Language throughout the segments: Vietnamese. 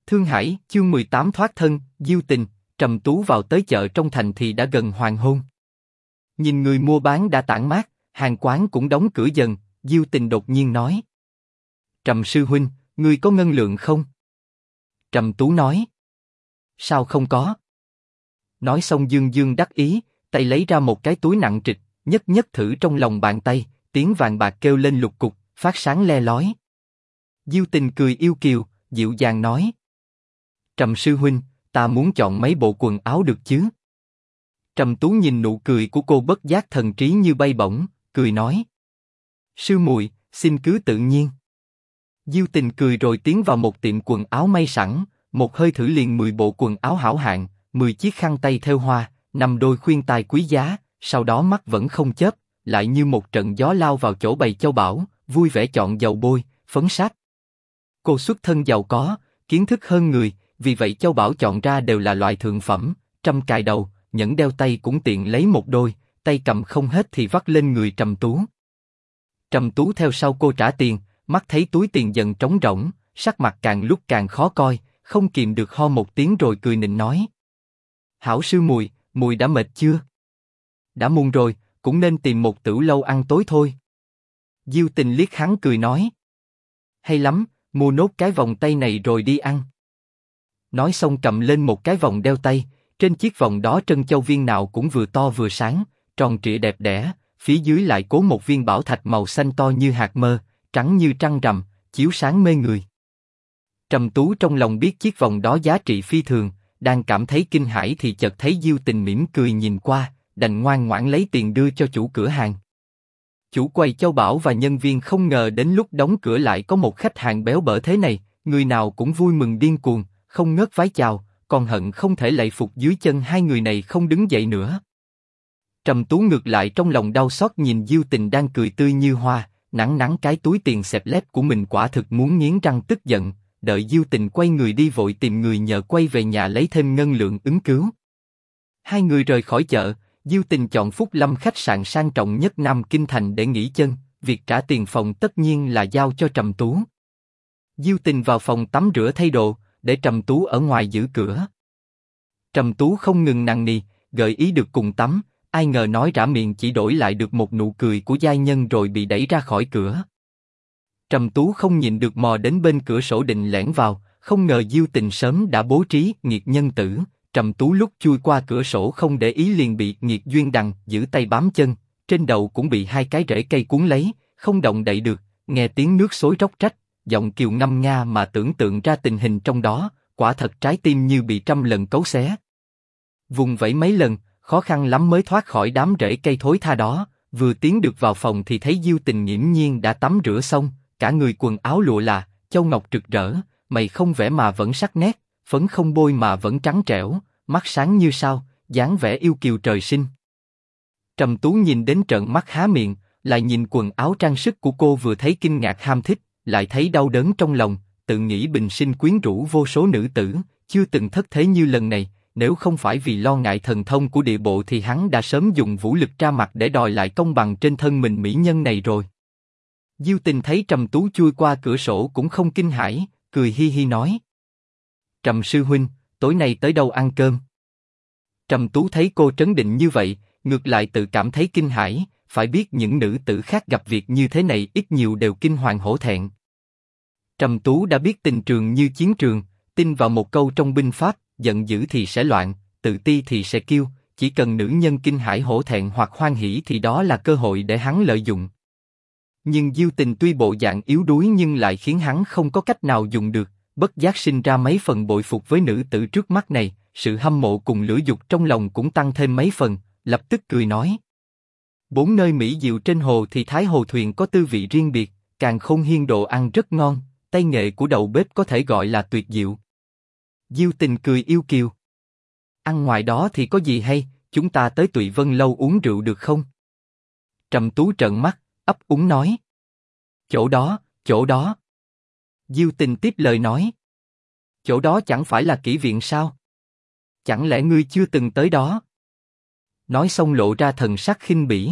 Thương Hải, chương 18 thoát thân, Diêu Tình, Trầm Tú vào tới chợ trong thành thì đã gần hoàng hôn. Nhìn người mua bán đã tản mát, hàng quán cũng đóng cửa dần, Diêu Tình đột nhiên nói. Trầm sư huynh, ngươi có ngân lượng không? Trầm Tú nói. Sao không có? Nói xong dương dương đắc ý, tay lấy ra một cái túi nặng trịch, nhất nhất thử trong lòng bàn tay, tiếng vàng bạc kêu lên lục cục, phát sáng le lói. Diêu Tình cười yêu kiều, dịu dàng nói. Trầm sư huynh, ta muốn chọn mấy bộ quần áo được chứ? Trầm Tú nhìn nụ cười của cô bất giác thần trí như bay bổng, cười nói. Sư muội, xin cứ tự nhiên. Diêu Tình cười rồi tiến vào một tiệm quần áo may sẵn, một hơi thử liền 10 bộ quần áo hảo hạng, 10 chiếc khăn tay thêu hoa, 5 đôi khuyên tai quý giá, sau đó mắt vẫn không chớp, lại như một trận gió lao vào chỗ bày châu bảo, vui vẻ chọn dầu bôi, phấn sáp. Cô xuất thân giàu có, kiến thức hơn người, vì vậy châu bảo chọn ra đều là loại thượng phẩm, trâm cài đầu, nhẫn đeo tay cũng tiện lấy một đôi, tay cầm không hết thì vắt lên người Trầm Tú. Trầm Tú theo sau cô trả tiền, mắt thấy túi tiền dần trống rỗng, sắc mặt càng lúc càng khó coi, không kìm được ho một tiếng rồi cười nịnh nói. Hảo sư muội, muội đã mệt chưa? Đã muộn rồi, cũng nên tìm một tửu lâu ăn tối thôi. Diêu Tình liếc hắn cười nói. Hay lắm, mua nốt cái vòng tay này rồi đi ăn. Nói xong cầm lên một cái vòng đeo tay, trên chiếc vòng đó trân châu viên nào cũng vừa to vừa sáng, tròn trịa đẹp đẽ, phía dưới lại cố một viên bảo thạch màu xanh to như hạt mơ, trắng như trăng rằm, chiếu sáng mê người. Trầm Tú trong lòng biết chiếc vòng đó giá trị phi thường, đang cảm thấy kinh hãi thì chợt thấy Diêu Tình mỉm cười nhìn qua, đành ngoan ngoãn lấy tiền đưa cho chủ cửa hàng. Chủ quầy châu bảo và nhân viên không ngờ đến lúc đóng cửa lại có một khách hàng béo bở thế này, người nào cũng vui mừng điên cuồng, không ngớt vái chào, còn hận không thể lạy phục dưới chân hai người này không đứng dậy nữa. Trầm Tú ngược lại trong lòng đau xót nhìn Diêu Tình đang cười tươi như hoa, nắn nắn cái túi tiền xẹp lép của mình, quả thực muốn nghiến răng tức giận. Đợi Diêu Tình quay người đi vội tìm người nhờ quay về nhà lấy thêm ngân lượng ứng cứu. Hai người rời khỏi chợ, Diêu Tình chọn Phúc Lâm khách sạn sang trọng nhất Nam Kinh thành để nghỉ chân, việc trả tiền phòng tất nhiên là giao cho Trầm Tú. Diêu Tình vào phòng tắm rửa thay đồ, để Trầm Tú ở ngoài giữ cửa. Trầm Tú không ngừng nằng nì, gợi ý được cùng tắm, ai ngờ nói rã miệng chỉ đổi lại được một nụ cười của giai nhân rồi bị đẩy ra khỏi cửa. Trầm Tú không nhịn được mò đến bên cửa sổ định lẻn vào, không ngờ Diêu Tình sớm đã bố trí nghiệt nhân tử. Trầm Tú lúc chui qua cửa sổ không để ý liền bị nghiệt duyên đằng giữ tay bám chân, trên đầu cũng bị hai cái rễ cây cuốn lấy, không động đậy được. Nghe tiếng nước xối róc rách, giọng kiều ngâm nga mà tưởng tượng ra tình hình trong đó, quả thật trái tim như bị trăm lần cấu xé. Vùng vẫy mấy lần, khó khăn lắm mới thoát khỏi đám rễ cây thối tha đó. Vừa tiến được vào phòng thì thấy Diêu Tình nghiễm nhiên đã tắm rửa xong, cả người quần áo lụa là, châu ngọc rực rỡ, mày không vẽ mà vẫn sắc nét, phấn không bôi mà vẫn trắng trẻo, mắt sáng như sao, dáng vẻ yêu kiều trời sinh. Trầm Tú nhìn đến trợn mắt há miệng, lại nhìn quần áo trang sức của cô, vừa thấy kinh ngạc ham thích, lại thấy đau đớn trong lòng, tự nghĩ bình sinh quyến rũ vô số nữ tử, chưa từng thất thế như lần này. Nếu không phải vì lo ngại thần thông của địa bộ thì hắn đã sớm dùng vũ lực ra mặt để đòi lại công bằng trên thân mình mỹ nhân này rồi. Diêu Tình thấy Trầm Tú chui qua cửa sổ cũng không kinh hãi, cười hi hi nói. Trầm sư huynh, tối nay tới đâu ăn cơm? Trầm Tú thấy cô trấn định như vậy, ngược lại tự cảm thấy kinh hãi, phải biết những nữ tử khác gặp việc như thế này ít nhiều đều kinh hoàng hổ thẹn. Trầm Tú đã biết tình trường như chiến trường, tin vào một câu trong binh pháp, giận dữ thì sẽ loạn, tự ti thì sẽ kiêu, chỉ cần nữ nhân kinh hãi hổ thẹn hoặc hoan hỉ thì đó là cơ hội để hắn lợi dụng. Nhưng Diêu Tình tuy bộ dạng yếu đuối nhưng lại khiến hắn không có cách nào dùng được, bất giác sinh ra mấy phần bội phục với nữ tử trước mắt này, sự hâm mộ cùng lửa dục trong lòng cũng tăng thêm mấy phần, lập tức cười nói. Bốn nơi mỹ diệu trên hồ thì Thái Hồ Thuyền có tư vị riêng biệt, càng khôn hiên đồ ăn rất ngon, tay nghệ của đầu bếp có thể gọi là tuyệt diệu. Diêu Tình cười yêu kiều. Ăn ngoài đó thì có gì hay, chúng ta tới Tụy Vân lâu uống rượu được không? Trầm Tú trợn mắt, ấp úng nói. Chỗ đó, chỗ đó. Diêu Tình tiếp lời nói. Chỗ đó chẳng phải là kỹ viện sao? Chẳng lẽ ngươi chưa từng tới đó? Nói xong lộ ra thần sắc khinh bỉ.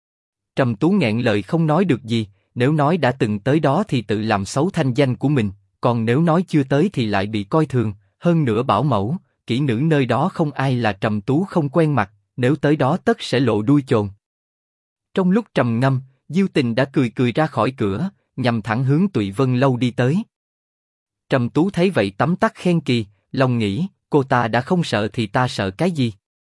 Trầm Tú nghẹn lời không nói được gì, nếu nói đã từng tới đó thì tự làm xấu thanh danh của mình, còn nếu nói chưa tới thì lại bị coi thường, hơn nữa bảo mẫu, kỹ nữ nơi đó không ai là Trầm Tú không quen mặt, nếu tới đó tất sẽ lộ đuôi chồn. Trong lúc trầm ngâm, Diêu Tình đã cười cười ra khỏi cửa, nhằm thẳng hướng Tụy Vân Lâu đi tới. Trầm Tú thấy vậy tấm tắc khen kỳ, lòng nghĩ, cô ta đã không sợ thì ta sợ cái gì?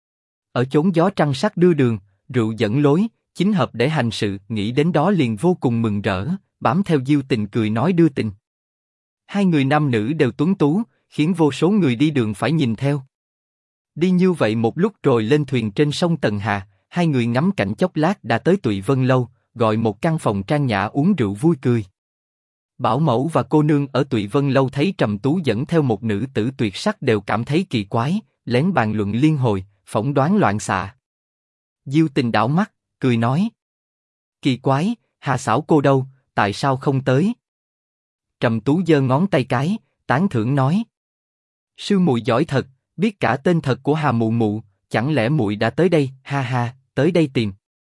Ở chốn gió trăng sắc đưa đường, rượu dẫn lối, chính hợp để hành sự, nghĩ đến đó liền vô cùng mừng rỡ, bám theo Diêu Tình cười nói đưa tình. Hai người nam nữ đều tuấn tú, khiến vô số người đi đường phải nhìn theo. Đi như vậy một lúc rồi lên thuyền trên sông Tần Hà, hai người ngắm cảnh chốc lát đã tới Tụy Vân Lâu, gọi một căn phòng trang nhã uống rượu vui cười. Bảo mẫu và cô nương ở Tụy Vân Lâu thấy Trầm Tú dẫn theo một nữ tử tuyệt sắc đều cảm thấy kỳ quái, lén bàn luận liên hồi, phỏng đoán loạn xạ. Diêu Tình đảo mắt, cười nói: kỳ quái, Hà xảo cô đâu, tại sao không tới? Trầm Tú giơ ngón tay cái, tán thưởng nói: sư muội giỏi thật, biết cả tên thật của Hà mụ mụ, chẳng lẽ muội đã tới đây? Ha ha, tới đây tìm.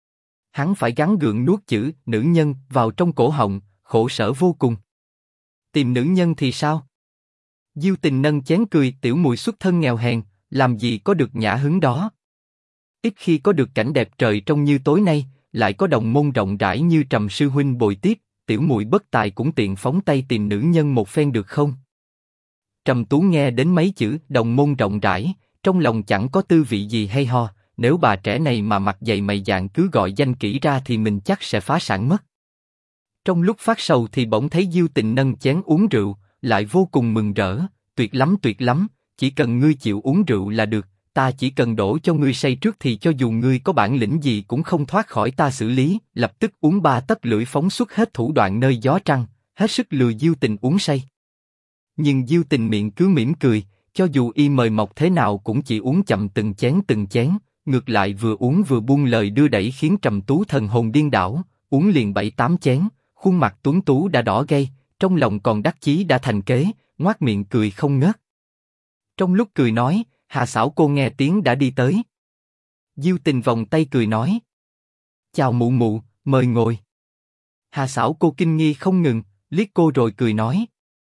Hắn phải gắng gượng nuốt chữ nữ nhân vào trong cổ họng, khổ sở vô cùng. Tìm nữ nhân thì sao? Diêu Tình nâng chén cười, tiểu muội xuất thân nghèo hèn, làm gì có được nhã hứng đó. Ít khi có được cảnh đẹp trời trong như tối nay, lại có đồng môn rộng rãi như Trầm sư huynh bồi tiếp, tiểu muội bất tài cũng tiện phóng tay tìm nữ nhân một phen được không? Trầm Tú nghe đến mấy chữ đồng môn rộng rãi, trong lòng chẳng có tư vị gì hay ho. Nếu bà trẻ này mà mặt dày mày dạn cứ gọi danh kỹ ra thì mình chắc sẽ phá sản mất. Trong lúc phát sầu thì bỗng thấy Diêu Tình nâng chén uống rượu, lại vô cùng mừng rỡ, tuyệt lắm, chỉ cần ngươi chịu uống rượu là được, ta chỉ cần đổ cho ngươi say trước thì cho dù ngươi có bản lĩnh gì cũng không thoát khỏi ta xử lý. Lập tức uống ba tấc lưỡi phóng xuất hết thủ đoạn nơi gió trăng, hết sức lừa Diêu Tình uống say. Nhưng Diêu Tình miệng cứ mỉm cười, cho dù y mời mọc thế nào cũng chỉ uống chậm từng chén. Ngược lại vừa uống vừa buông lời đưa đẩy khiến Trầm Tú thần hồn điên đảo, uống liền 7-8 chén, khuôn mặt tuấn tú đã đỏ gay, trong lòng còn đắc chí đã thành kế, ngoác miệng cười không ngớt. Trong lúc cười nói, Hà xảo cô nghe tiếng đã đi tới. Diêu Tình vòng tay cười nói: chào mụ mụ, mời ngồi. Hà xảo cô kinh nghi không ngừng, liếc cô rồi cười nói: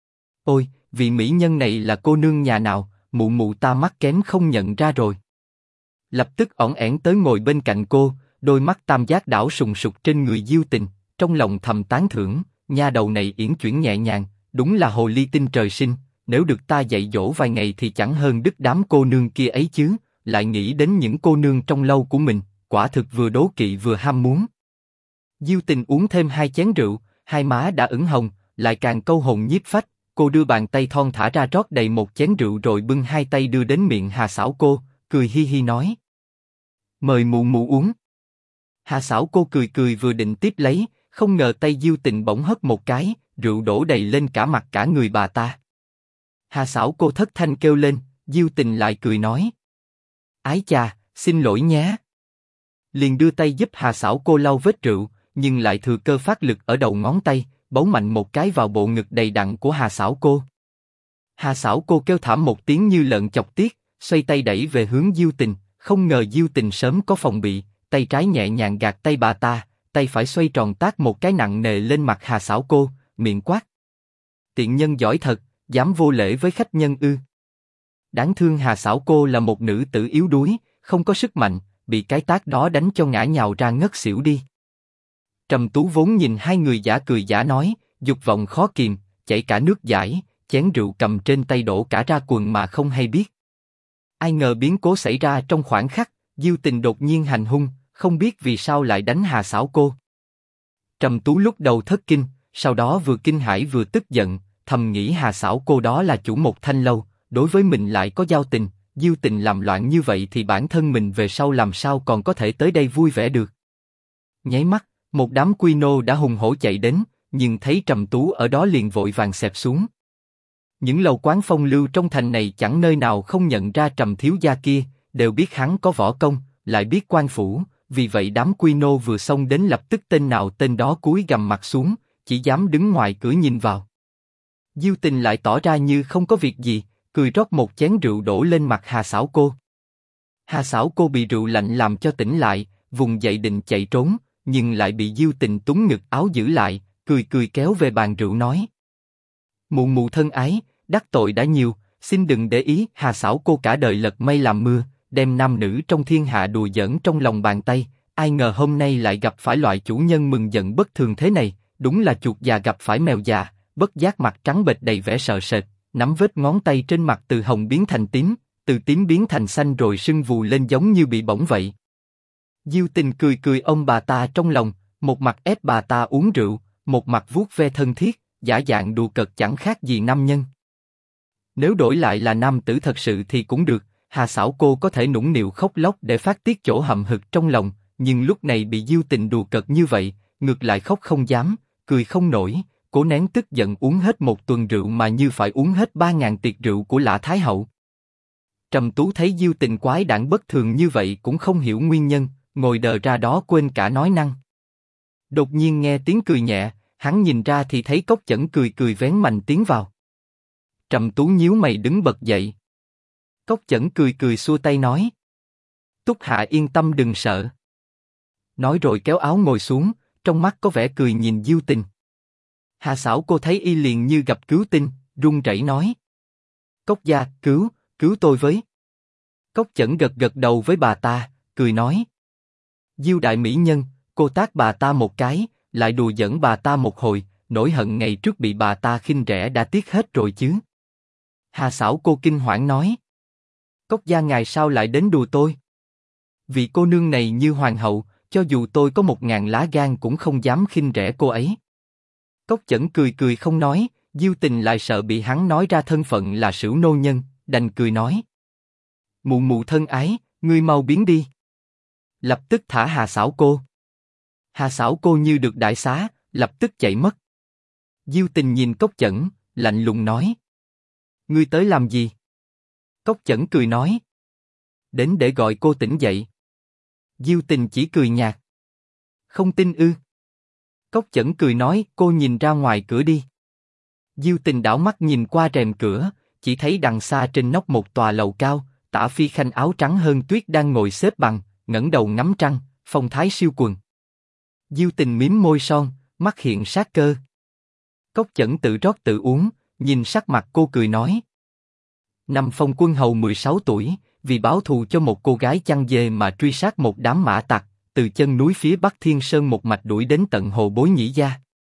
ôi, vị mỹ nhân này là cô nương nhà nào, mụ mụ ta mắt kém không nhận ra rồi. Lập tức ỏn ẻn tới ngồi bên cạnh cô, đôi mắt tam giác đảo sùng sục trên người Diêu Tình, trong lòng thầm tán thưởng, nha đầu này yển chuyển nhẹ nhàng, đúng là hồ ly tinh trời sinh, nếu được ta dạy dỗ vài ngày thì chẳng hơn đứt đám cô nương kia ấy chứ. Lại nghĩ đến những cô nương trong lâu của mình, quả thực vừa đố kỵ vừa ham muốn. Diêu Tình uống thêm 2 chén rượu, hai má đã ửng hồng, lại càng câu hồn nhiếp phách. Cô đưa bàn tay thon thả ra rót đầy một chén rượu rồi bưng 2 tay đưa đến miệng Hà xảo cô, cười hi hi nói: mời mụ mụ uống. Hà xảo cô cười cười vừa định tiếp lấy, không ngờ tay Diêu Tình bỗng hất một cái, rượu đổ đầy lên cả mặt cả người bà ta. Hà xảo cô thất thanh kêu lên, Diêu Tình lại cười nói: ái chà, xin lỗi nhé. Liền đưa tay giúp Hà xảo cô lau vết rượu, nhưng lại thừa cơ phát lực ở đầu ngón tay, bấu mạnh một cái vào bộ ngực đầy đặn của Hà xảo cô. Hà xảo cô kêu thảm một tiếng như lợn chọc tiết, xoay tay đẩy về hướng Diêu Tình, không ngờ Diêu Tình sớm có phòng bị, tay trái nhẹ nhàng gạt tay bà ta, tay phải xoay tròn tát một cái nặng nề lên mặt Hà xảo cô, miệng quát: tiện nhân giỏi thật, dám vô lễ với khách nhân ư? Đáng thương Hà xảo cô là một nữ tử yếu đuối, không có sức mạnh, bị cái tát đó đánh cho ngã nhào ra ngất xỉu đi. Trầm Tú vốn nhìn hai người giả cười giả nói, dục vọng khó kìm, chảy cả nước dãi, chén rượu cầm trên tay đổ cả ra quần mà không hay biết. Ai ngờ biến cố xảy ra trong khoảnh khắc, Diêu Tình đột nhiên hành hung, không biết vì sao lại đánh Hà xảo cô. Trầm Tú lúc đầu thất kinh, sau đó vừa kinh hãi vừa tức giận, thầm nghĩ Hà xảo cô đó là chủ một thanh lâu, đối với mình lại có giao tình, Diêu Tình làm loạn như vậy thì bản thân mình về sau làm sao còn có thể tới đây vui vẻ được. Nháy mắt, một đám quy nô đã hùng hổ chạy đến, nhưng thấy Trầm Tú ở đó liền vội vàng xẹp xuống. Những lầu quán phong lưu trong thành này chẳng nơi nào không nhận ra Trầm thiếu gia kia, đều biết hắn có võ công, lại biết quan phủ, vì vậy đám quy nô vừa xông đến lập tức tên nào tên đó cúi gằm mặt xuống, chỉ dám đứng ngoài cửa nhìn vào. Diêu Tình lại tỏ ra như không có việc gì, cười rót một chén rượu đổ lên mặt Hà xảo cô. Hà xảo cô bị rượu lạnh làm cho tỉnh lại, vùng dậy định chạy trốn, nhưng lại bị Diêu Tình túm ngực áo giữ lại, cười cười kéo về bàn rượu nói: Mụ mụ thân ái, đắc tội đã nhiều, xin đừng để ý. Hà Xảo Cô cả đời lật mây làm mưa, đem nam nữ trong thiên hạ đùa giỡn trong lòng bàn tay, ai ngờ hôm nay lại gặp phải loại chủ nhân mừng giận bất thường thế này, đúng là chuột già gặp phải mèo già, bất giác mặt trắng bệch đầy vẻ sợ sệt, nắm vết ngón tay trên mặt từ hồng biến thành tím, từ tím biến thành xanh rồi sưng vù lên giống như bị bỏng vậy. Diêu Tình cười cười ôm bà ta trong lòng, một mặt ép bà ta uống rượu, một mặt vuốt ve thân thiết, giả dạng đùa cợt chẳng khác gì nam nhân. Nếu đổi lại là nam tử thật sự thì cũng được, Hà Xảo Cô có thể nũng nịu khóc lóc để phát tiết chỗ hậm hực trong lòng, nhưng lúc này bị Diêu Tình đùa cợt như vậy, ngược lại khóc không dám, cười không nổi, cố nén tức giận uống hết một tuần rượu mà như phải uống hết 3.000 tiệc rượu của Lã Thái Hậu. Trầm Tú thấy Diêu Tình quái đản bất thường như vậy cũng không hiểu nguyên nhân, ngồi đờ ra đó quên cả nói năng. Đột nhiên nghe tiếng cười nhẹ, hắn nhìn ra thì thấy Cốc Chẩn cười cười vén mành tiến vào. Trầm Tú nhíu mày đứng bật dậy. Cốc Chẩn cười cười xua tay nói: Túc Hạ yên tâm đừng sợ. Nói rồi kéo áo ngồi xuống, trong mắt có vẻ cười nhìn Diêu Tình. Hà Xảo Cô thấy y liền như gặp cứu tinh, run rẩy nói: Cốc gia, cứu tôi với. Cốc Chẩn gật gật đầu với bà ta, cười nói: Diêu đại mỹ nhân, cô tát bà ta một cái, lại đùa giỡn bà ta một hồi, nỗi hận ngày trước bị bà ta khinh rẻ đã tiếc hết rồi chứ. Hà Xảo Cô kinh hoảng nói: Cốc gia ngài sao lại đến đùa tôi? Vị cô nương này như hoàng hậu, cho dù tôi có 1.000 lá gan cũng không dám khinh rẻ cô ấy. Cốc Chẩn cười cười không nói, Diêu Tình lại sợ bị hắn nói ra thân phận là Sửu nô nhân, đành cười nói: Mụ mụ thân ái, ngươi mau biến đi. Lập tức thả Hà Xảo Cô. Hà Xảo Cô như được đại xá, lập tức chạy mất. Diêu Tình nhìn Cốc Chẩn, lạnh lùng nói: Ngươi tới làm gì? Cốc Chẩn cười nói: Đến để gọi cô tỉnh dậy. Diêu Tình chỉ cười nhạt: Không tin ư? Cốc Chẩn cười nói: Cô nhìn ra ngoài cửa đi. Diêu Tình đảo mắt nhìn qua rèm cửa, chỉ thấy đằng xa trên nóc một tòa lầu cao, Tả Phi Khanh áo trắng hơn tuyết đang ngồi xếp bằng, ngẩng đầu ngắm trăng, phong thái siêu quần. Diêu Tình mím môi son, mắt hiện sát cơ. Cốc Chẩn tự rót tự uống, nhìn sắc mặt cô cười nói: Năm Phong Quân Hầu 16 tuổi, vì báo thù cho một cô gái chăn dê mà truy sát một đám mã tặc, từ chân núi phía Bắc Thiên Sơn một mạch đuổi đến tận hồ Bối Nhĩ Gia.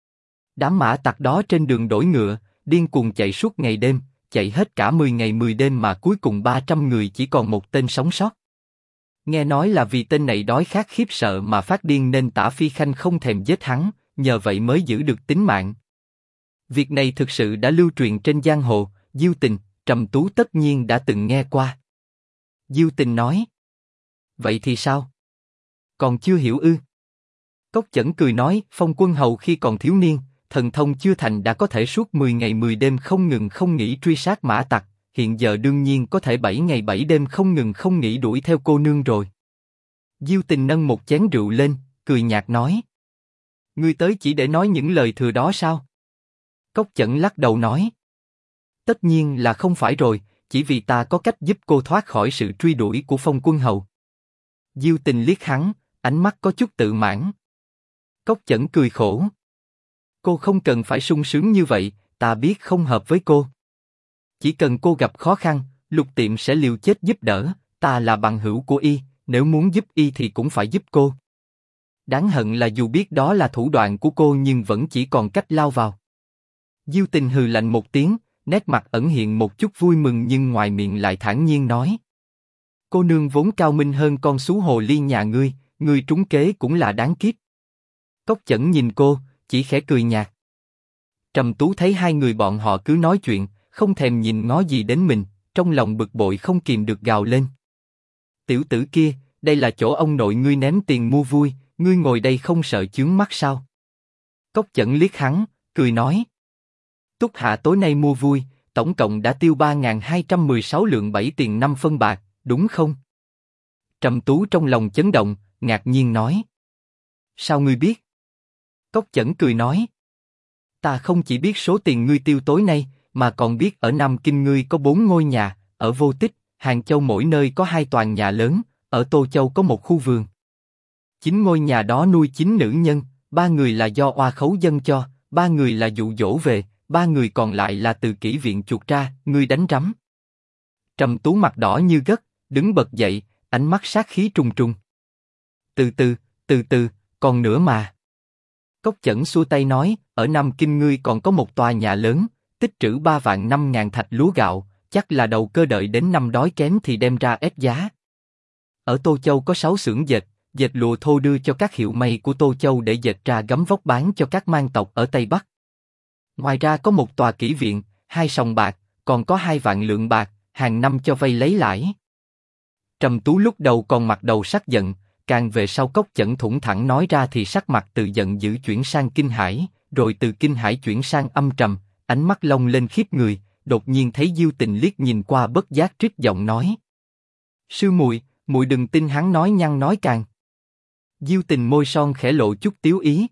Đám mã tặc đó trên đường đổi ngựa, điên cuồng chạy suốt ngày đêm, chạy hết cả 10 ngày 10 đêm mà cuối cùng 300 người chỉ còn một tên sống sót. Nghe nói là vì tên này đói khát khiếp sợ mà phát điên nên Tả Phi Khanh không thèm giết hắn, nhờ vậy mới giữ được tính mạng. Việc này thực sự đã lưu truyền trên giang hồ, Diêu Tình, Trầm Tú tất nhiên đã từng nghe qua. Diêu Tình nói: Vậy thì sao? Còn chưa hiểu ư? Cốc Chẩn cười nói: Phong Quân Hầu khi còn thiếu niên, thần thông chưa thành đã có thể suốt 10 ngày 10 đêm không ngừng không nghỉ truy sát mã tặc, hiện giờ đương nhiên có thể 7 ngày 7 đêm không ngừng không nghỉ đuổi theo cô nương rồi. Diêu Tình nâng một chén rượu lên, cười nhạt nói: Ngươi tới chỉ để nói những lời thừa đó sao? Cốc Chẩn lắc đầu nói: Tất nhiên là không phải rồi, chỉ vì ta có cách giúp cô thoát khỏi sự truy đuổi của Phong Quân Hầu. Diêu Tình liếc hắn, ánh mắt có chút tự mãn. Cốc Chẩn cười khổ: Cô không cần phải sung sướng như vậy, ta biết không hợp với cô. Chỉ cần cô gặp khó khăn, Lục Tiệm sẽ liều chết giúp đỡ, ta là bằng hữu của y, nếu muốn giúp y thì cũng phải giúp cô. Đáng hận là dù biết đó là thủ đoạn của cô nhưng vẫn chỉ còn cách lao vào. Diêu Tình hừ lạnh một tiếng, nét mặt ẩn hiện một chút vui mừng nhưng ngoài miệng lại thản nhiên nói: Cô nương vốn cao minh hơn con xú hồ ly nhà ngươi trúng kế cũng là đáng kiếp. Cốc Chẩn nhìn cô, chỉ khẽ cười nhạt. Trầm Tú thấy hai người bọn họ cứ nói chuyện, không thèm nhìn ngó gì đến mình, trong lòng bực bội không kìm được gào lên: Tiểu tử kia, đây là chỗ ông nội ngươi ném tiền mua vui, ngươi ngồi đây không sợ chướng mắt sao? Cốc Chẩn liếc hắn, cười nói: Túc hạ tối nay mua vui, tổng cộng đã tiêu 3.216 lượng 7 tiền 5 phân bạc, đúng không? Trầm Tú trong lòng chấn động, ngạc nhiên nói: Sao ngươi biết? Cốc Chẩn cười nói: Ta không chỉ biết số tiền ngươi tiêu tối nay, mà còn biết ở Nam Kinh ngươi có 4 ngôi nhà, ở Vô Tích, Hàng Châu mỗi nơi có 2 tòa nhà lớn, ở Tô Châu có một khu vườn. 9 ngôi nhà đó nuôi 9 nữ nhân, 3 người là do oa khấu dân cho, 3 người là dụ dỗ về, ba người còn lại là từ kỹ viện chuột ra, ngươi đánh rắm. Trầm Tú mặt đỏ như gất, đứng bật dậy, ánh mắt sát khí trùng trùng. Từ từ, còn nữa mà. Cốc Chẩn xua tay nói, ở Nam Kinh ngươi còn có một tòa nhà lớn, tích trữ 3.500.000 thạch lúa gạo, chắc là đầu cơ đợi đến năm đói kém thì đem ra ép giá. Ở Tô Châu có 6 xưởng dệt, dệt lụa thô đưa cho các hiệu may của Tô Châu để dệt ra gấm vóc bán cho các mang tộc ở Tây Bắc. Ngoài ra có một tòa kỹ viện, 2 sòng bạc, còn có 2 vạn lượng bạc, hàng năm cho vay lấy lãi. Trầm Tú lúc đầu còn mặt đầu sắc giận, càng về sau Cốc Chẩn thủng thẳng nói ra thì sắc mặt từ giận dữ chuyển sang kinh hãi, rồi từ kinh hãi chuyển sang âm trầm, ánh mắt long lên khiếp người, đột nhiên thấy Diêu Tình liếc nhìn qua bất giác trích giọng nói. Sư muội, muội đừng tin hắn nói nhăng nói càng. Diêu Tình môi son khẽ lộ chút tiếu ý.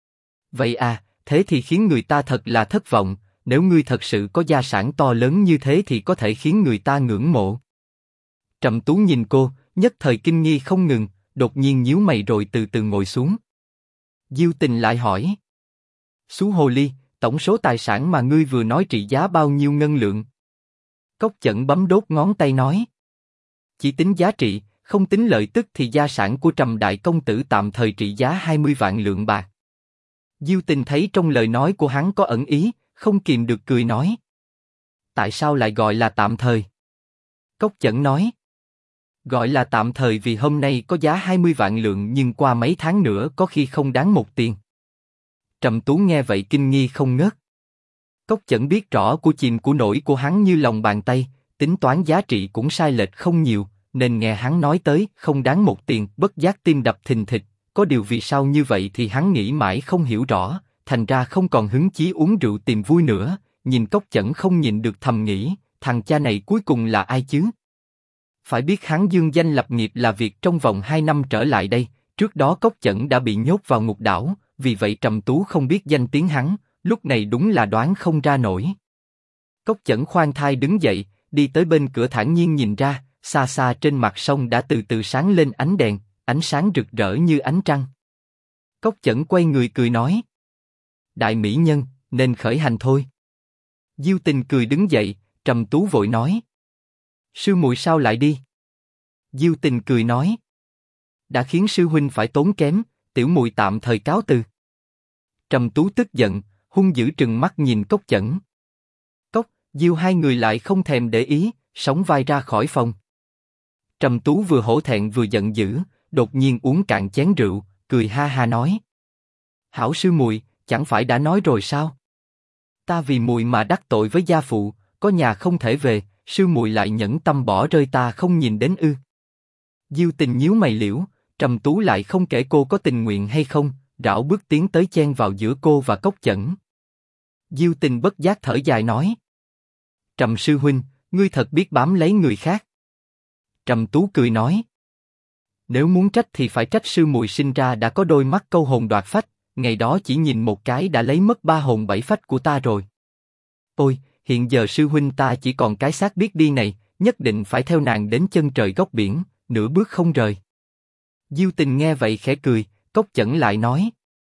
Vậy à, thế thì khiến người ta thật là thất vọng, nếu ngươi thật sự có gia sản to lớn như thế thì có thể khiến người ta ngưỡng mộ. Trầm Tú nhìn cô, nhất thời kinh nghi không ngừng, đột nhiên nhíu mày rồi từ từ ngồi xuống. Diêu Tình lại hỏi. Xú hồ ly, tổng số tài sản mà ngươi vừa nói trị giá bao nhiêu ngân lượng? Cốc Chẩn bấm đốt ngón tay nói. Chỉ tính giá trị, không tính lợi tức thì gia sản của Trầm đại công tử tạm thời trị giá 20 vạn lượng bạc. Diêu Tình thấy trong lời nói của hắn có ẩn ý, không kìm được cười nói. Tại sao lại gọi là tạm thời? Cốc Chẩn nói. Gọi là tạm thời vì hôm nay có giá 20 vạn lượng nhưng qua mấy tháng nữa có khi không đáng một tiền. Trầm Tú nghe vậy kinh nghi không ngớt. Cốc Chẩn biết rõ của chìm của nổi của hắn như lòng bàn tay, tính toán giá trị cũng sai lệch không nhiều, nên nghe hắn nói tới không đáng một tiền, bất giác tim đập thình thịch. Có điều vì sao như vậy thì hắn nghĩ mãi không hiểu rõ, thành ra không còn hứng chí uống rượu tìm vui nữa. Nhìn Cốc Chẩn không nhịn được thầm nghĩ, thằng cha này cuối cùng là ai chứ? Phải biết hắn dương danh lập nghiệp là việc trong vòng 2 năm trở lại đây, trước đó Cốc Chẩn đã bị nhốt vào ngục đảo, vì vậy Trầm Tú không biết danh tiếng hắn, lúc này đúng là đoán không ra nổi. Cốc Chẩn khoan thai đứng dậy, đi tới bên cửa thản nhiên nhìn ra, xa xa trên mặt sông đã từ từ sáng lên ánh đèn, ánh sáng rực rỡ như ánh trăng. Cốc Chẩn quay người cười nói. Đại mỹ nhân, nên khởi hành thôi. Diêu Tình cười đứng dậy, Trầm Tú vội nói. Sư muội sao lại đi? Diêu Tình cười nói. Đã khiến sư huynh phải tốn kém, tiểu muội tạm thời cáo từ. Trầm Tú tức giận, hung dữ trừng mắt nhìn Cốc Chẩn. Cốc, Diêu hai người lại không thèm để ý, sóng vai ra khỏi phòng. Trầm Tú vừa hổ thẹn vừa giận dữ, đột nhiên uống cạn chén rượu, cười ha ha nói. Hảo sư muội, chẳng phải đã nói rồi sao? Ta vì muội mà đắc tội với gia phụ, có nhà không thể về, sư muội lại nhẫn tâm bỏ rơi ta không nhìn đến ư? Diêu Tình nhíu mày liễu, Trầm Tú lại không kể cô có tình nguyện hay không, rảo bước tiến tới chen vào giữa cô và Cốc Chẩn. Diêu Tình bất giác thở dài nói. Trầm sư huynh, ngươi thật biết bám lấy người khác. Trầm Tú cười nói. Nếu muốn trách thì phải trách sư muội sinh ra đã có đôi mắt câu hồn đoạt phách, ngày đó chỉ nhìn một cái đã lấy mất 3 hồn 7 phách của ta rồi. Ôi, hiện giờ sư huynh ta chỉ còn cái xác biết đi này, nhất định phải theo nàng đến chân trời góc biển, nửa bước không rời. Diêu Tình nghe vậy khẽ cười, Cốc Chẩn lại nói.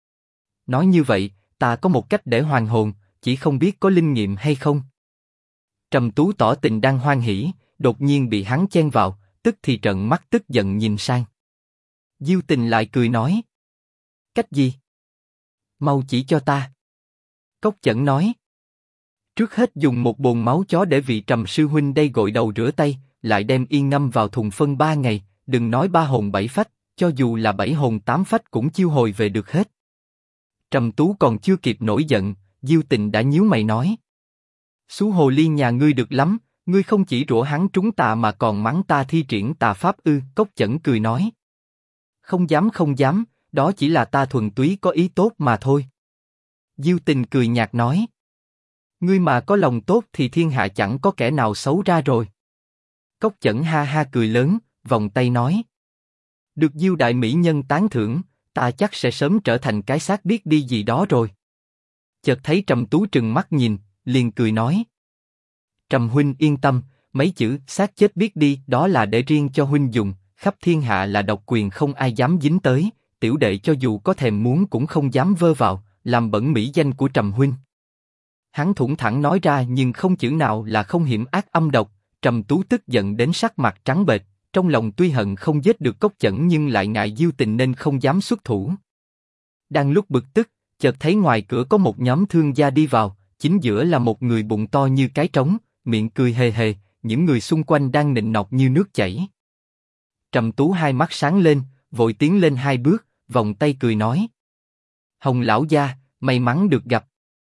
Nói như vậy, ta có một cách để hoàn hồn, chỉ không biết có linh nghiệm hay không. Trầm Tú tỏ tình đang hoan hỉ, đột nhiên bị hắn chen vào, tức thì trợn mắt tức giận nhìn sang. Diêu Tình lại cười nói. Cách gì? Mau chỉ cho ta. Cốc Chẩn nói. Trước hết dùng một bồn máu chó để vị Trầm sư huynh đây gội đầu rửa tay, lại đem y ngâm vào thùng phân 3 ngày, đừng nói 3 hồn 7 phách, cho dù là 7 hồn 8 phách cũng chiêu hồi về được hết. Trầm Tú còn chưa kịp nổi giận, Diêu Tình đã nhíu mày nói. Xú hồ ly nhà ngươi được lắm, ngươi không chỉ rủa hắn trúng tà mà còn mắng ta thi triển tà pháp ư? Cốc Chẩn cười nói. Không dám, đó chỉ là ta thuần túy có ý tốt mà thôi. Diêu Tình cười nhạt nói. Ngươi mà có lòng tốt thì thiên hạ chẳng có kẻ nào xấu ra rồi. Cốc Chẩn ha ha cười lớn, vòng tay nói. Được Diêu đại mỹ nhân tán thưởng, ta chắc sẽ sớm trở thành cái xác biết đi gì đó rồi. Chợt thấy Trầm Tú trừng mắt nhìn, liền cười nói. Trầm huynh yên tâm, mấy chữ xác chết biết đi đó là để riêng cho huynh dùng, khắp thiên hạ là độc quyền không ai dám dính tới, tiểu đệ cho dù có thèm muốn cũng không dám vơ vào, làm bẩn mỹ danh của Trầm huynh. Hắn thủng thẳng nói ra nhưng không chữ nào là không hiểm ác âm độc. Trầm Tú tức giận đến sắc mặt trắng bệch, trong lòng tuy hận không giết được Cốc Chẩn nhưng lại ngại Diêu Tình nên không dám xuất thủ. Đang lúc bực tức, chợt thấy ngoài cửa có một nhóm thương gia đi vào, chính giữa là một người bụng to như cái trống, miệng cười hề hề, những người xung quanh đang nịnh nọt như nước chảy. Trầm Tú hai mắt sáng lên, vội tiến lên hai bước, vòng tay cười nói: Hồng lão gia, may mắn được gặp.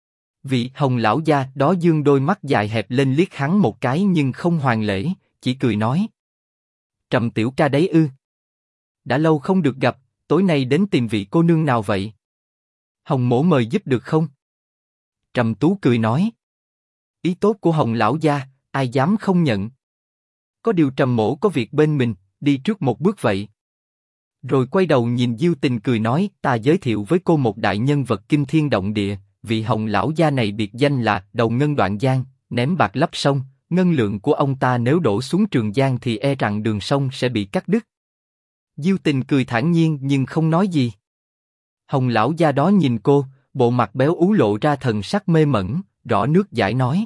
Vị Hồng lão gia đó dương đôi mắt dài hẹp lên liếc hắn một cái nhưng không hoàn lễ, chỉ cười nói: Trầm tiểu ca đấy ư? Đã lâu không được gặp, tối nay đến tìm vị cô nương nào vậy? Hồng mỗ mời giúp được không? Trầm Tú cười nói: Ý tốt của Hồng lão gia, ai dám không nhận? Có điều Trầm mỗ có việc bên mình, đi trước một bước vậy. Rồi quay đầu nhìn Diêu Tình cười nói: Ta giới thiệu với cô một đại nhân vật kinh thiên động địa, vị Hồng lão gia này biệt danh là Đầu Ngân Đoạn Giang, ném bạc lấp sông, ngân lượng của ông ta nếu đổ xuống Trường Giang thì e rằng đường sông sẽ bị cắt đứt. Diêu Tình cười thản nhiên nhưng không nói gì. Hồng lão gia đó nhìn cô, bộ mặt béo ú lộ ra thần sắc mê mẩn, rõ nước giải nói: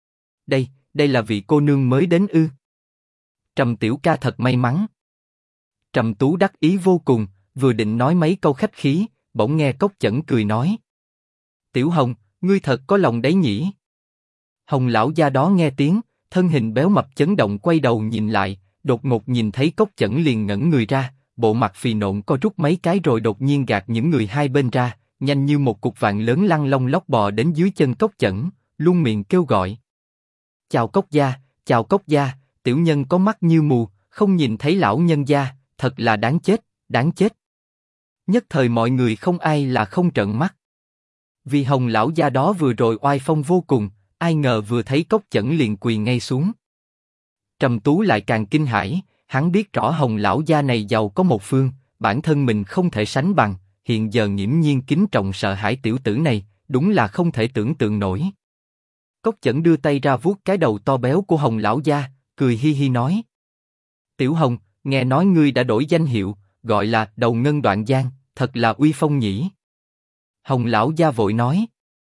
Đây là vị cô nương mới đến ư? Trầm tiểu ca thật may mắn. Trầm Tú đắc ý vô cùng, vừa định nói mấy câu khách khí, bỗng nghe Cốc Chẩn cười nói: Tiểu Hồng, ngươi thật có lòng đấy nhỉ? Hồng lão gia đó nghe tiếng, thân hình béo mập chấn động quay đầu nhìn lại, đột ngột nhìn thấy Cốc Chẩn liền ngẩn người ra, bộ mặt phì nộn co rút mấy cái rồi đột nhiên gạt những người hai bên ra, nhanh như một cục vàng lớn lăn lông lóc bò đến dưới chân Cốc Chẩn, luôn miệng kêu gọi: Chào Cốc gia, chào Cốc gia, tiểu nhân có mắt như mù, không nhìn thấy lão nhân gia, thật là đáng chết, đáng chết. Nhất thời mọi người không ai là không trợn mắt. Vì Hồng lão gia đó vừa rồi oai phong vô cùng, ai ngờ vừa thấy Cốc Chẩn liền quỳ ngay xuống. Trầm Tú lại càng kinh hãi, hắn biết rõ Hồng lão gia này giàu có một phương, bản thân mình không thể sánh bằng, hiện giờ nghiễm nhiên kính trọng sợ hãi tiểu tử này, đúng là không thể tưởng tượng nổi. Cốc Chẩn đưa tay ra vuốt cái đầu to béo của Hồng lão gia, cười hi hi nói: Tiểu Hồng, nghe nói ngươi đã đổi danh hiệu, gọi là Đầu Ngân Đoạn Giang, thật là uy phong nhỉ. Hồng lão gia vội nói: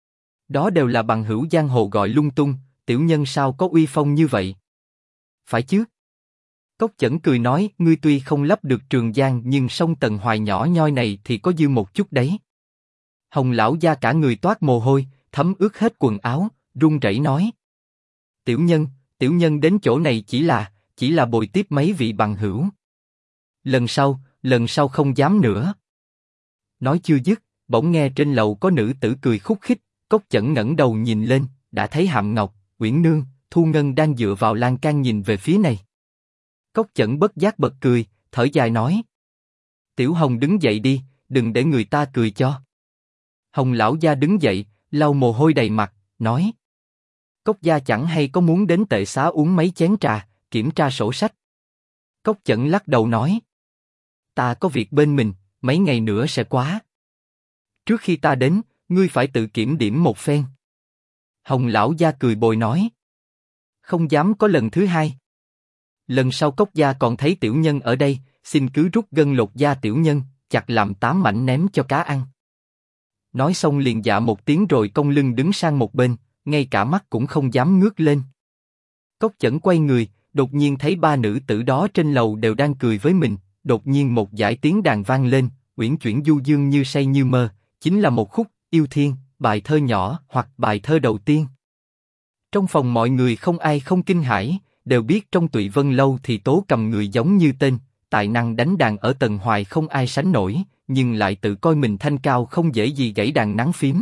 Đó đều là bằng hữu giang hồ gọi lung tung, tiểu nhân sao có uy phong như vậy? Phải chứ? Cốc Chẩn cười nói: Ngươi tuy không lấp được Trường Giang nhưng sông Tần Hoài nhỏ nhoi này thì có dư một chút đấy. Hồng lão gia cả người toát mồ hôi, thấm ướt hết quần áo, run rẩy nói: Tiểu nhân đến chỗ này chỉ là bồi tiếp mấy vị bằng hữu. Lần sau không dám nữa. Nói chưa dứt, bỗng nghe trên lầu có nữ tử cười khúc khích, Cốc Chẩn ngẩng đầu nhìn lên, đã thấy Hàm Ngọc, Uyển Nương, Thu Ngân đang dựa vào lan can nhìn về phía này. Cốc Chẩn bất giác bật cười, thở dài nói: Tiểu Hồng đứng dậy đi, đừng để người ta cười cho. Hồng lão gia đứng dậy, lau mồ hôi đầy mặt, nói: Cốc gia chẳng hay có muốn đến tệ xá uống mấy chén trà, kiểm tra sổ sách. Cốc Chẩn lắc đầu nói: Ta có việc bên mình, mấy ngày nữa sẽ quá. Trước khi ta đến, ngươi phải tự kiểm điểm một phen. Hồng lão gia cười bồi nói: Không dám có lần thứ hai. Lần sau Cốc gia còn thấy tiểu nhân ở đây, xin cứ rút gân lột da tiểu nhân, chặt làm 8 mảnh ném cho cá ăn. Nói xong liền dạ một tiếng rồi cong lưng đứng sang một bên, ngay cả mắt cũng không dám ngước lên. Cốc Chẩn quay người, đột nhiên thấy ba nữ tử đó trên lầu đều đang cười với mình, đột nhiên một dải tiếng đàn vang lên, uyển chuyển du dương như say như mơ, chính là một khúc Yêu Thiên, bài thơ nhỏ hoặc bài thơ đầu tiên. Trong phòng mọi người không ai không kinh hãi, đều biết trong Tụy Vân lâu thì Tố Cầm người giống như tên, tài năng đánh đàn ở Tần Hoài không ai sánh nổi, nhưng lại tự coi mình thanh cao không dễ gì gãy đàn nắng phím.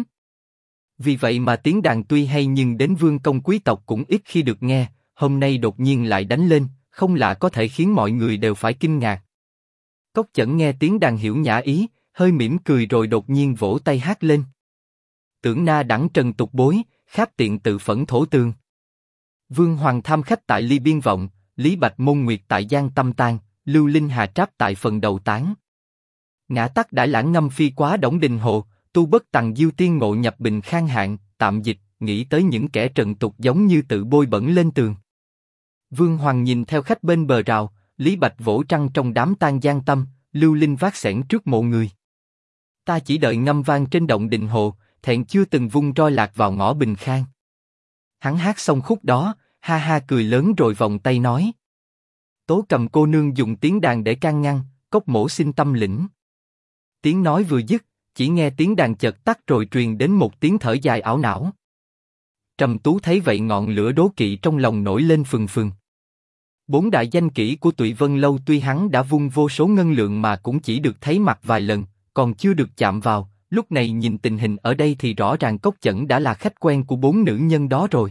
Vì vậy mà tiếng đàn tuy hay nhưng đến vương công quý tộc cũng ít khi được nghe, hôm nay đột nhiên lại đánh lên, không lạ có thể khiến mọi người đều phải kinh ngạc. Cốc Chẩn nghe tiếng đàn hiểu nhã ý, hơi mỉm cười rồi đột nhiên vỗ tay hát lên: Tưởng na đẳng trần tục bối, kháp tiện tự phẫn thổ tường. Vương Hoàng tham khách tại ly biên vọng, Lý Bạch môn nguyệt tại giang tâm tang, Lưu Linh hà tráp tại phần đầu tán. Ngã tắc đại lãng ngâm phi quá đổng đình hồ, tu bất tằng diêu tiên ngộ nhập bình khang hạn, tạm dịch, nghĩ tới những kẻ trần tục giống như tự bôi bẩn lên tường. Vương Hoàng nhìn theo khách bên bờ rào, Lý Bạch vỗ trăng trong đám tang giang tâm, Lưu Linh vác xẻng trước mộ người. Ta chỉ đợi ngâm vang trên động đình hồ, thẹn chưa từng vung roi lạc vào ngõ Bình Khang. Hắn hát xong khúc đó, ha ha cười lớn rồi vòng tay nói. Tố Cầm cô nương dùng tiếng đàn để can ngăn, Cốc Mỗ xin tâm lĩnh. Tiếng nói vừa dứt, chỉ nghe tiếng đàn chợt tắt rồi truyền đến một tiếng thở dài ảo não. Trầm Tú thấy vậy ngọn lửa đố kỵ trong lòng nổi lên phừng phừng. 4 đại danh kỹ của Tụy Vân Lâu tuy hắn đã vung vô số ngân lượng mà cũng chỉ được thấy mặt vài lần, còn chưa được chạm vào. Lúc này nhìn tình hình ở đây thì rõ ràng Cốc Chẩn đã là khách quen của 4 nữ nhân đó rồi.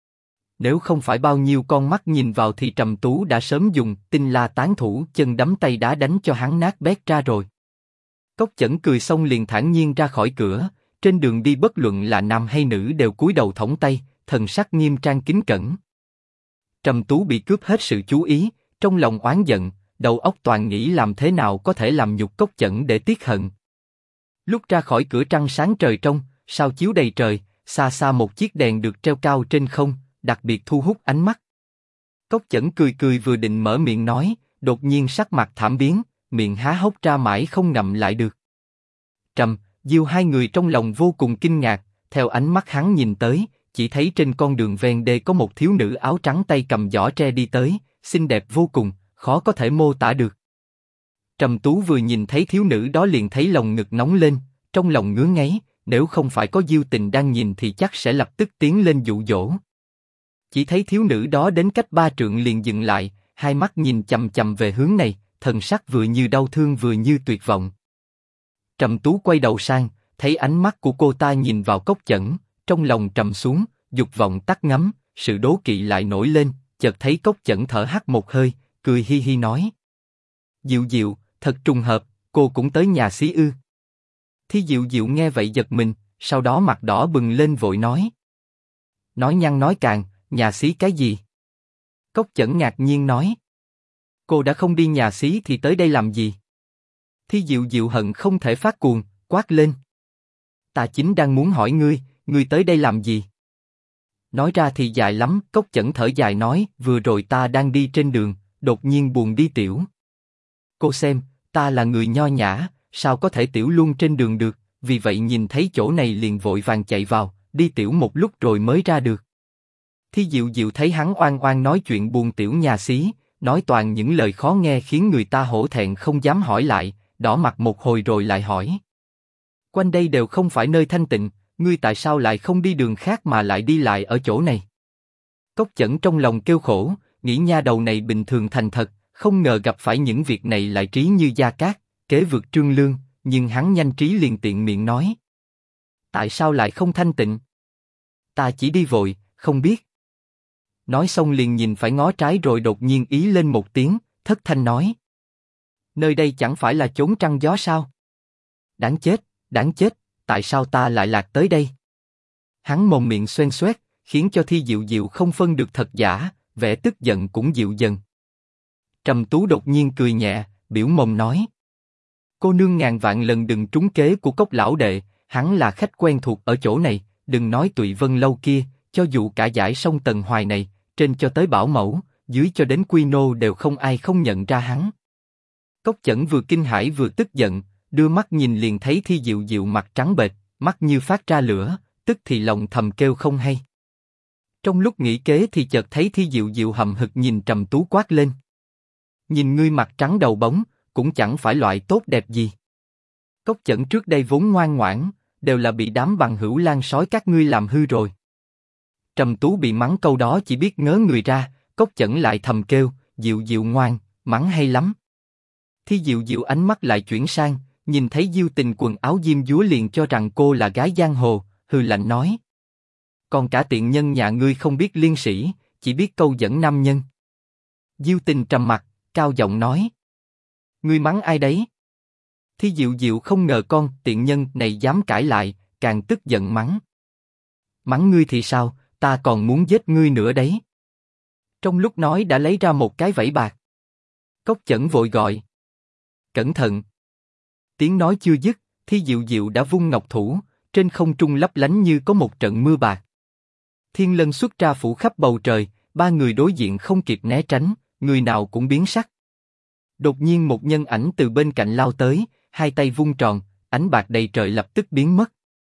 Nếu không phải bao nhiêu con mắt nhìn vào thì Trầm Tú đã sớm dùng Tinh La Tán Thủ chân đấm tay đá đánh cho hắn nát bét ra rồi. Cốc Chẩn cười xong liền thản nhiên ra khỏi cửa, trên đường đi bất luận là nam hay nữ đều cúi đầu thõng tay, thần sắc nghiêm trang kính cẩn. Trầm Tú bị cướp hết sự chú ý, trong lòng oán giận, đầu óc toàn nghĩ làm thế nào có thể làm nhục Cốc Chẩn để tiết hận. Lúc ra khỏi cửa trăng sáng trời trong, sao chiếu đầy trời, xa xa một chiếc đèn được treo cao trên không, đặc biệt thu hút ánh mắt. Cốc Chẩn cười cười vừa định mở miệng nói, đột nhiên sắc mặt thảm biến, miệng há hốc ra mãi không ngậm lại được. Trầm, Diêu hai người trong lòng vô cùng kinh ngạc, theo ánh mắt hắn nhìn tới, chỉ thấy trên con đường ven đê có một thiếu nữ áo trắng tay cầm giỏ tre đi tới, xinh đẹp vô cùng, khó có thể mô tả được. Trầm Tú vừa nhìn thấy thiếu nữ đó liền thấy lòng ngực nóng lên, trong lòng ngứa ngáy, nếu không phải có Diêu Tình đang nhìn thì chắc sẽ lập tức tiến lên dụ dỗ. Chỉ thấy thiếu nữ đó đến cách 3 trượng liền dừng lại, hai mắt nhìn chằm chằm về hướng này, thần sắc vừa như đau thương vừa như tuyệt vọng. Trầm Tú quay đầu sang, thấy ánh mắt của cô ta nhìn vào Cốc Chẩn, trong lòng trầm xuống, dục vọng tắt ngấm, sự đố kỵ lại nổi lên, chợt thấy Cốc Chẩn thở hắt một hơi, cười hi hi nói. Diệu Diệu, thật trùng hợp, cô cũng tới nhà xí ư? Thi Diệu Diệu nghe vậy giật mình, sau đó mặt đỏ bừng lên vội nói. Nói nhăng nói càng, nhà xí cái gì? Cốc Chẩn ngạc nhiên nói. Cô đã không đi nhà xí thì tới đây làm gì? Thi Diệu Diệu hận không thể phát cuồng, quát lên. Ta chính đang muốn hỏi ngươi tới đây làm gì? Nói ra thì dài lắm, Cốc Chẩn thở dài nói, vừa rồi ta đang đi trên đường, đột nhiên buồn đi tiểu. Cô xem, ta là người nho nhã, sao có thể tiểu luôn trên đường được, vì vậy nhìn thấy chỗ này liền vội vàng chạy vào, đi tiểu một lúc rồi mới ra được. Thi Diệu Diệu thấy hắn oan oan nói chuyện buồn tiểu nhà xí, nói toàn những lời khó nghe khiến người ta hổ thẹn không dám hỏi lại, đỏ mặt một hồi rồi lại hỏi. Quanh đây đều không phải nơi thanh tịnh, ngươi tại sao lại không đi đường khác mà lại đi lại ở chỗ này? Cốc Chẩn trong lòng kêu khổ, nghĩ nha đầu này bình thường thành thật, không ngờ gặp phải những việc này lại trí như Gia Cát, kế vượt Trương Lương, nhưng hắn nhanh trí liền tiện miệng nói. Tại sao lại không thanh tịnh? Ta chỉ đi vội, không biết. Nói xong liền nhìn phải ngó trái rồi đột nhiên ý lên một tiếng, thất thanh nói. Nơi đây chẳng phải là chốn trăng gió sao? Đáng chết, tại sao ta lại lạc tới đây? Hắn mồm miệng xoen xoét, khiến cho Thi Diệu Diệu không phân được thật giả, vẻ tức giận cũng dịu dần. Trầm Tú đột nhiên cười nhẹ, biểu mồm nói. Cô nương ngàn vạn lần đừng trúng kế của Cốc lão đệ, hắn là khách quen thuộc ở chỗ này, đừng nói Tụy Vân Lâu kia, cho dù cả dải sông Tần Hoài này, trên cho tới Bảo Mẫu, dưới cho đến Quy Nô đều không ai không nhận ra hắn. Cốc Chẩn vừa kinh hãi vừa tức giận, đưa mắt nhìn liền thấy Thi Diệu Diệu mặt trắng bệch, mắt như phát ra lửa, tức thì lòng thầm kêu không hay. Trong lúc nghĩ kế thì chợt thấy Thi Diệu Diệu hậm hực nhìn Trầm Tú quát lên. Nhìn ngươi mặt trắng đầu bóng, cũng chẳng phải loại tốt đẹp gì. Cốc Chẩn trước đây vốn ngoan ngoãn, đều là bị đám bằng hữu lang sói các ngươi làm hư rồi. Trầm Tú bị mắng câu đó chỉ biết ngớ người ra, Cốc Chẩn lại thầm kêu, Diệu Diệu ngoan, mắng hay lắm. Thi Diệu Diệu ánh mắt lại chuyển sang, nhìn thấy Diêu Tình quần áo diêm dúa liền cho rằng cô là gái giang hồ, hừ lạnh nói. Còn cả tiện nhân nhà ngươi không biết liên sĩ, chỉ biết câu dẫn nam nhân. Diêu Tình trầm mặt, cao giọng nói. Ngươi mắng ai đấy? Thi Diệu Diệu không ngờ con tiện nhân này dám cãi lại, càng tức giận mắng. Mắng ngươi thì sao, ta còn muốn giết ngươi nữa đấy. Trong lúc nói đã lấy ra một cái vẫy bạc. Cốc Chẩn vội gọi. Cẩn thận. Tiếng nói chưa dứt, Thi Diệu Diệu đã vung ngọc thủ, trên không trung lấp lánh như có một trận mưa bạc. Thiên lân xuất ra phủ khắp bầu trời, 3 người đối diện không kịp né tránh, người nào cũng biến sắc. Đột nhiên một nhân ảnh từ bên cạnh lao tới, hai tay vung tròn, ánh bạc đầy trời lập tức biến mất.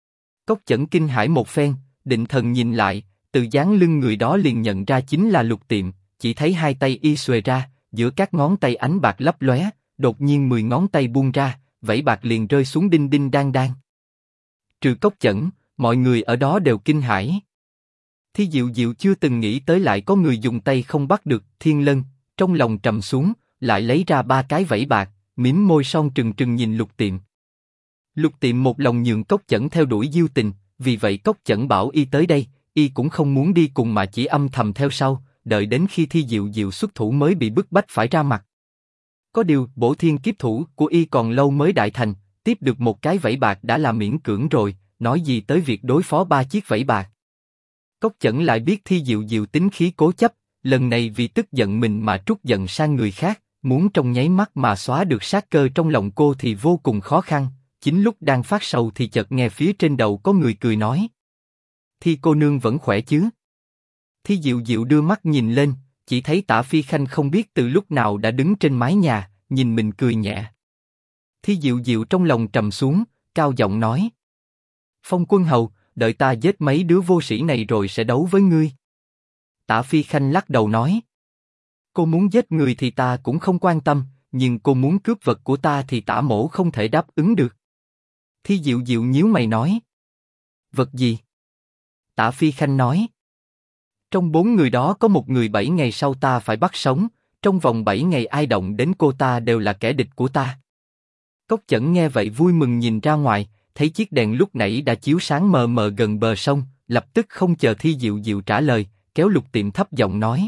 Cốc Chẩn kinh hãi một phen, định thần nhìn lại, từ dáng lưng người đó liền nhận ra chính là Lục Tiệm, chỉ thấy hai tay y xuề ra, giữa các ngón tay ánh bạc lấp lóe, đột nhiên 10 ngón tay buông ra, vảy bạc liền rơi xuống đinh đinh đang đang. Trừ Cốc Chẩn, mọi người ở đó đều kinh hãi. Thi Diệu Diệu chưa từng nghĩ tới lại có người dùng tay không bắt được Thiên Lân, trong lòng trầm xuống, lại lấy ra 3 cái vảy bạc, mím môi son trừng trừng nhìn Lục Tiệm. Lục Tiệm một lòng nhường Cốc Chẩn theo đuổi Diêu Tình, vì vậy Cốc Chẩn bảo y tới đây, y cũng không muốn đi cùng mà chỉ âm thầm theo sau, đợi đến khi Thi Diệu Diệu xuất thủ mới bị bức bách phải ra mặt. Có điều, bổ thiên kiếp thủ của y còn lâu mới đại thành, tiếp được một cái vảy bạc đã là miễn cưỡng rồi, nói gì tới việc đối phó 3 chiếc vảy bạc. Cốc Chẩn lại biết Thi Diệu Diệu tính khí cố chấp, lần này vì tức giận mình mà trút giận sang người khác, muốn trong nháy mắt mà xóa được sát cơ trong lòng cô thì vô cùng khó khăn. Chính lúc đang phát sầu thì chợt nghe phía trên đầu có người cười nói: Thi cô nương vẫn khỏe chứ? Thi Diệu Diệu đưa mắt nhìn lên, chỉ thấy Tả Phi Khanh không biết từ lúc nào đã đứng trên mái nhà, nhìn mình cười nhẹ. Thi Diệu Diệu trong lòng trầm xuống, cao giọng nói: Phong Quân Hầu, đợi ta giết mấy đứa vô sĩ này rồi sẽ đấu với ngươi. Tả Phi Khanh lắc đầu nói: Cô muốn giết người thì ta cũng không quan tâm, nhưng cô muốn cướp vật của ta thì Tả mỗ không thể đáp ứng được. Thi Diệu Diệu nhíu mày nói: Vật gì? Tả Phi Khanh nói: Trong 4 người đó có một người 7 ngày sau ta phải bắt sống, trong vòng 7 ngày ai động đến cô ta đều là kẻ địch của ta. Cốc Chẩn nghe vậy vui mừng nhìn ra ngoài, thấy chiếc đèn lúc nãy đã chiếu sáng mờ mờ gần bờ sông, lập tức không chờ Thi Diệu Diệu trả lời, kéo Lục Tiệm thấp giọng nói: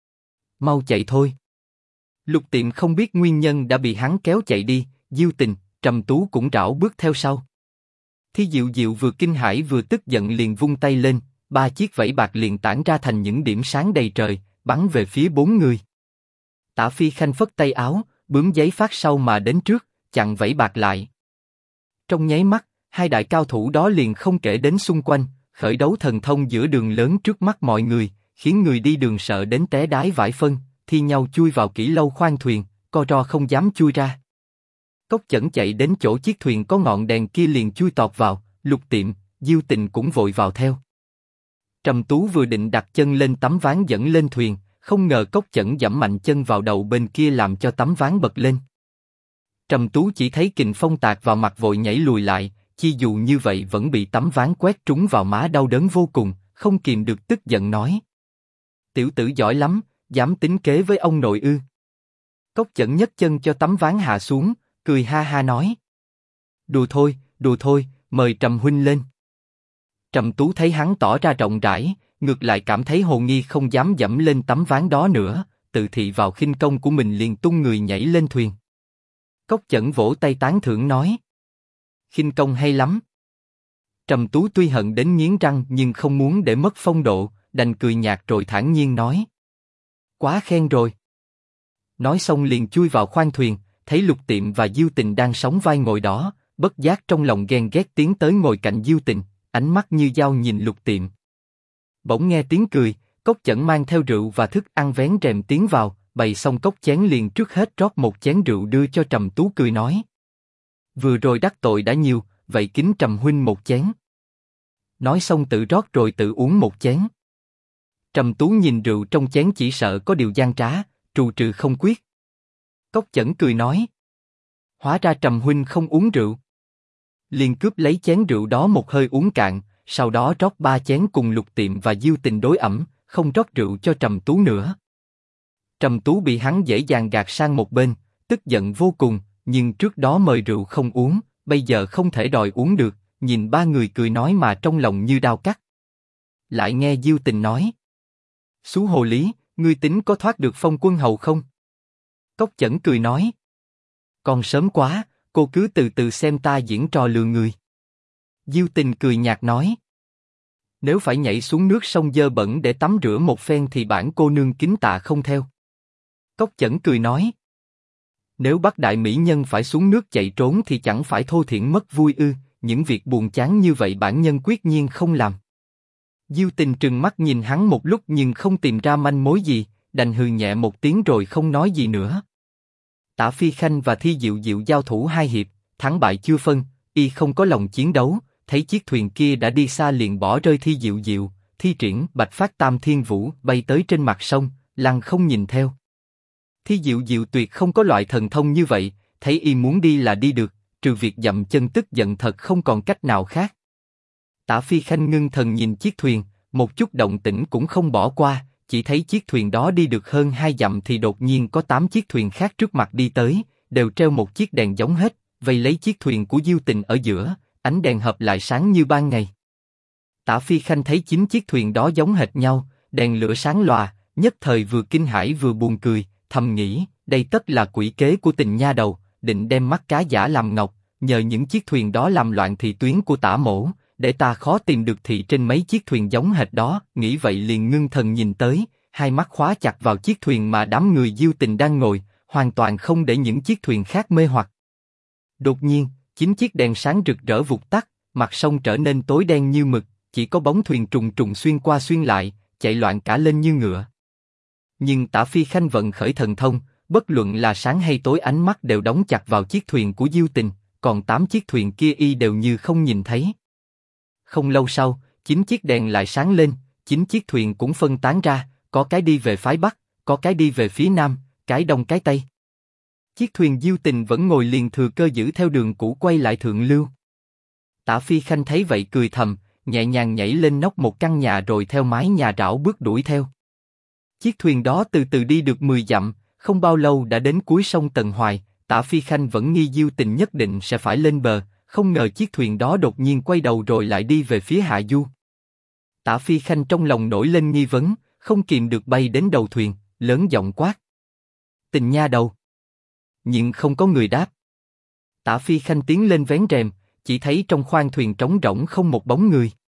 Mau chạy thôi. Lục Tiệm không biết nguyên nhân đã bị hắn kéo chạy đi, Diêu Tình, Trầm Tú cũng rảo bước theo sau. Thi Diệu Diệu vừa kinh hãi vừa tức giận liền vung tay lên, 3 chiếc vảy bạc liền tản ra thành những điểm sáng đầy trời, bắn về phía 4 người. Tả Phi Khanh phất tay áo, bướm giấy phát sau mà đến trước, chặn vảy bạc lại. Trong nháy mắt, hai đại cao thủ đó liền không kể đến xung quanh, khởi đấu thần thông giữa đường lớn trước mắt mọi người, khiến người đi đường sợ đến té đái vãi phân, thi nhau chui vào kỹ lâu khoang thuyền, co ro không dám chui ra. Cốc Chẩn chạy đến chỗ chiếc thuyền có ngọn đèn kia liền chui tọt vào, Lục Tiệm, Diêu Tình cũng vội vào theo. Trầm Tú vừa định đặt chân lên tấm ván dẫn lên thuyền, không ngờ Cốc Chẩn giẫm mạnh chân vào đầu bên kia làm cho tấm ván bật lên. Trầm Tú chỉ thấy kình phong tạt vào mặt vội nhảy lùi lại, chi dù như vậy vẫn bị tấm ván quét trúng vào má đau đớn vô cùng, không kìm được tức giận nói: Tiểu tử giỏi lắm, dám tính kế với ông nội ư? Cốc Chẩn nhấc chân cho tấm ván hạ xuống, cười ha ha nói: đùa thôi, mời Trầm huynh lên. Trầm Tú thấy hắn tỏ ra rộng rãi, ngược lại cảm thấy hồ nghi không dám dẫm lên tấm ván đó nữa, tự thị vào khinh công của mình liền tung người nhảy lên thuyền. Cốc Chẩn vỗ tay tán thưởng nói: khinh công hay lắm. Trầm Tú tuy hận đến nghiến răng nhưng không muốn để mất phong độ, đành cười nhạt rồi thản nhiên nói: quá khen rồi. Nói xong liền chui vào khoang thuyền, thấy Lục Tiệm và Diêu Tình đang sóng vai ngồi đó, bất giác trong lòng ghen ghét tiến tới ngồi cạnh Diêu Tình, ánh mắt như dao nhìn Lục Tiệm. Bỗng nghe tiếng cười, Cốc Chẩn mang theo rượu và thức ăn vén rèm tiến vào, bày xong cốc chén liền trước hết rót một chén rượu đưa cho Trầm Tú cười nói: vừa rồi đắc tội đã nhiều, vậy kính Trầm huynh một chén. Nói xong tự rót rồi tự uống một chén. Trầm Tú nhìn rượu trong chén chỉ sợ có điều gian trá, trù trừ không quyết. Cốc Chẩn cười nói: hóa ra Trầm huynh không uống rượu. Liền cướp lấy chén rượu đó một hơi uống cạn, sau đó rót 3 chén cùng Lục Tiệm và Diêu Tình đối ẩm, không rót rượu cho Trầm Tú nữa. Trầm Tú bị hắn dễ dàng gạt sang một bên, tức giận vô cùng, nhưng trước đó mời rượu không uống, bây giờ không thể đòi uống được, nhìn 3 người cười nói mà trong lòng như đao cắt. Lại nghe Diêu Tình nói: xú hồ lý, ngươi tính có thoát được Phong Quân hầu không? Cốc Chẩn cười nói: còn sớm quá, cô cứ từ từ xem ta diễn trò lừa người. Diêu Tình cười nhạt nói: nếu phải nhảy xuống nước sông dơ bẩn để tắm rửa một phen thì bản cô nương kính tạ không theo. Cốc Chẩn cười nói: nếu bắt đại mỹ nhân phải xuống nước chạy trốn thì chẳng phải thô thiển mất vui ư? Những việc buồn chán như vậy bản nhân quyết nhiên không làm. Diêu Tình trừng mắt nhìn hắn một lúc nhưng không tìm ra manh mối gì, đành hừ nhẹ một tiếng rồi không nói gì nữa. Tả Phi Khanh và Thi Diệu Diệu giao thủ 2 hiệp, thắng bại chưa phân, y không có lòng chiến đấu, thấy chiếc thuyền kia đã đi xa liền bỏ rơi Thi Diệu Diệu, thi triển Bạch Phát Tam Thiên Vũ bay tới trên mặt sông, lăng không nhìn theo. Thi Diệu Diệu tuyệt không có loại thần thông như vậy, thấy y muốn đi là đi được, trừ việc dậm chân tức giận thật không còn cách nào khác. Tả Phi Khanh ngưng thần nhìn chiếc thuyền, một chút động tĩnh cũng không bỏ qua, chỉ thấy chiếc thuyền đó đi được hơn 2 dặm thì đột nhiên có 8 chiếc thuyền khác trước mặt đi tới, đều treo một chiếc đèn giống hết, vây lấy chiếc thuyền của Diêu Tình ở giữa, ánh đèn hợp lại sáng như ban ngày. Tả Phi Khanh thấy 9 chiếc thuyền đó giống hệt nhau, đèn lửa sáng lòa, nhất thời vừa kinh hãi vừa buồn cười, thầm nghĩ, đây tất là quỷ kế của Tình nha đầu, định đem mắt cá giả làm ngọc, nhờ những chiếc thuyền đó làm loạn thị tuyến của Tả mỗ, để ta khó tìm được thị trên mấy chiếc thuyền giống hệt đó. Nghĩ vậy liền ngưng thần nhìn tới, hai mắt khóa chặt vào chiếc thuyền mà đám người Diêu Tình đang ngồi, hoàn toàn không để những chiếc thuyền khác mê hoặc. Đột nhiên, 9 chiếc đèn sáng rực rỡ vụt tắt, mặt sông trở nên tối đen như mực, chỉ có bóng thuyền trùng trùng xuyên qua xuyên lại, chạy loạn cả lên như ngựa. Nhưng Tả Phi Khanh vận khởi thần thông, bất luận là sáng hay tối ánh mắt đều đóng chặt vào chiếc thuyền của Diêu Tình, còn 8 chiếc thuyền kia y đều như không nhìn thấy. Không lâu sau, 9 chiếc đèn lại sáng lên, 9 chiếc thuyền cũng phân tán ra, có cái đi về phái Bắc, có cái đi về phía Nam, cái Đông cái Tây. Chiếc thuyền Diêu Tình vẫn ngồi liền thừa cơ giữ theo đường cũ quay lại thượng lưu. Tả Phi Khanh thấy vậy cười thầm, nhẹ nhàng nhảy lên nóc một căn nhà rồi theo mái nhà rảo bước đuổi theo. Chiếc thuyền đó từ từ đi được 10 dặm, không bao lâu đã đến cuối sông Tần Hoài. Tả Phi Khanh vẫn nghi Diêu Tình nhất định sẽ phải lên bờ, không ngờ chiếc thuyền đó đột nhiên quay đầu rồi lại đi về phía hạ du. Tả Phi Khanh trong lòng nổi lên nghi vấn, không kìm được bay đến đầu thuyền, lớn giọng quát: Tình nha đầu! Nhưng không có người đáp. Tả Phi Khanh tiến lên vén rèm, chỉ thấy trong khoang thuyền trống rỗng không một bóng người.